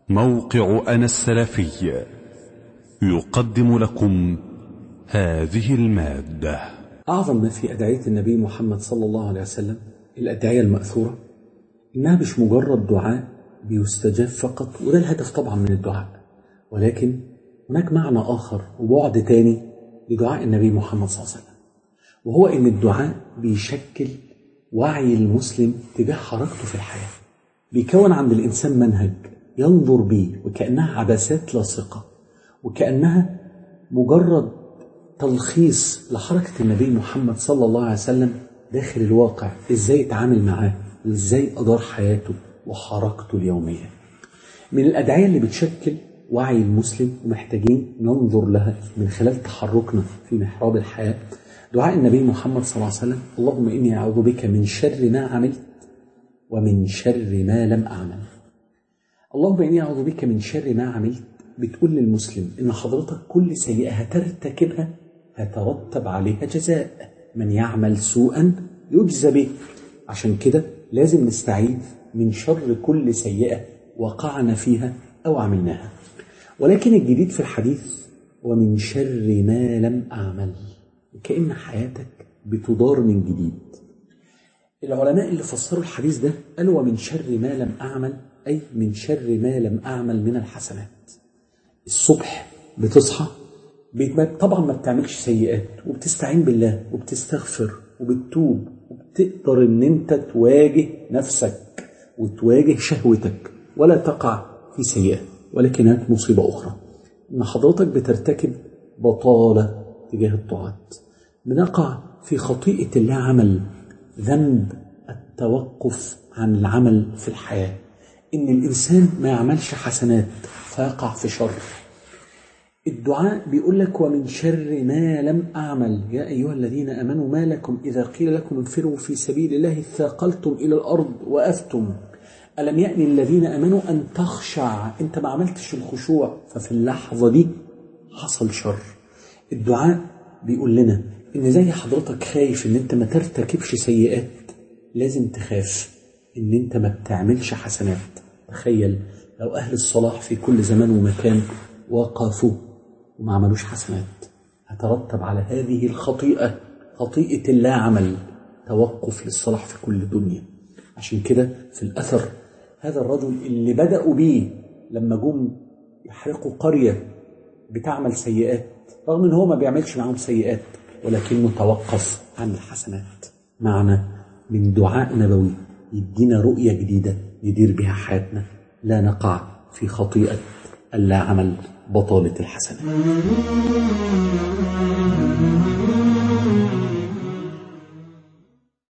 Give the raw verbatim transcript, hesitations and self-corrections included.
موقع أنا السلفي يقدم لكم هذه المادة. أعظم ما في أدعية النبي محمد صلى الله عليه وسلم الأدعية المأثورة إنها مش مجرد دعاء بيستجاب فقط، وده الهدف طبعا من الدعاء، ولكن هناك معنى آخر وبعد تاني لدعاء النبي محمد صلى الله عليه وسلم، وهو إن الدعاء بيشكل وعي المسلم تجاه حركته في الحياة، بيكون عند الإنسان منهج ينظر بيه وكأنها عدسات لاصقة، وكأنها مجرد تلخيص لحركة النبي محمد صلى الله عليه وسلم داخل الواقع، إزاي يتعامل معاه وإزاي أدار حياته وحركته اليومية. من الأدعية اللي بتشكل وعي المسلم ومحتاجين ننظر لها من خلال تحركنا في محراب الحياة دعاء النبي محمد صلى الله عليه وسلم: اللهم إني أعوذ بك من شر ما عملت ومن شر ما لم أعمل. اللهم إني أعوذ بك من شر ما عملت بتقول للمسلم إن حضرتك كل سيئة هترتكبها هترتب عليها جزاء، من يعمل سوءا يجزى به، عشان كده لازم نستعيذ من شر كل سيئة وقعنا فيها أو عملناها. ولكن الجديد في الحديث ومن شر ما لم أعمل، كأن حياتك بتدار من جديد. العلماء اللي فسروا الحديث ده قالوا ومن شر ما لم أعمل أي من شر ما لم أعمل من الحسنات. الصبح بتصحى طبعا ما بتعملش سيئات وبتستعين بالله وبتستغفر وبتتوب وبتقدر ان انت تواجه نفسك وتواجه شهوتك ولا تقع في سيئة، ولكن هناك مصيبة أخرى ان حضرتك بترتكب بطالة تجاه الطاعات، بنقع في خطيئة الله عمل، ذنب التوقف عن العمل في الحياة، إن الإنسان ما يعملش حسنات فيقع في شر. الدعاء بيقول لك ومن شر ما لم أعمل يا أيها الذين آمنوا ما لكم إذا قيل لكم انفروا في سبيل الله ثاقلتم إلى الأرض وأفتم ألم يأن الذين آمنوا أن تخشع، أنت ما عملتش الخشوع ففي اللحظة دي حصل شر. الدعاء بيقول لنا إن زي حضرتك خايف إن أنت ما ترتكبش سيئات، لازم تخاف إن أنت ما بتعملش حسنات. تخيل لو أهل الصلاح في كل زمان ومكان وقفوا وما عملوش حسنات، هترتب على هذه الخطيئة خطيئة اللا عمل، توقف للصلاح في كل الدنيا. عشان كده في الأثر هذا الرجل اللي بدأوا بيه لما جم يحرقوا قرية بتعمل سيئات، رغم ان هو ما بيعملش معهم سيئات ولكنه توقف عن الحسنات. معنى من دعاء نبوي يدينا رؤية جديدة ندير بها حياتنا، لا نقع في خطيئة اللا عمل بطالة الحسنات.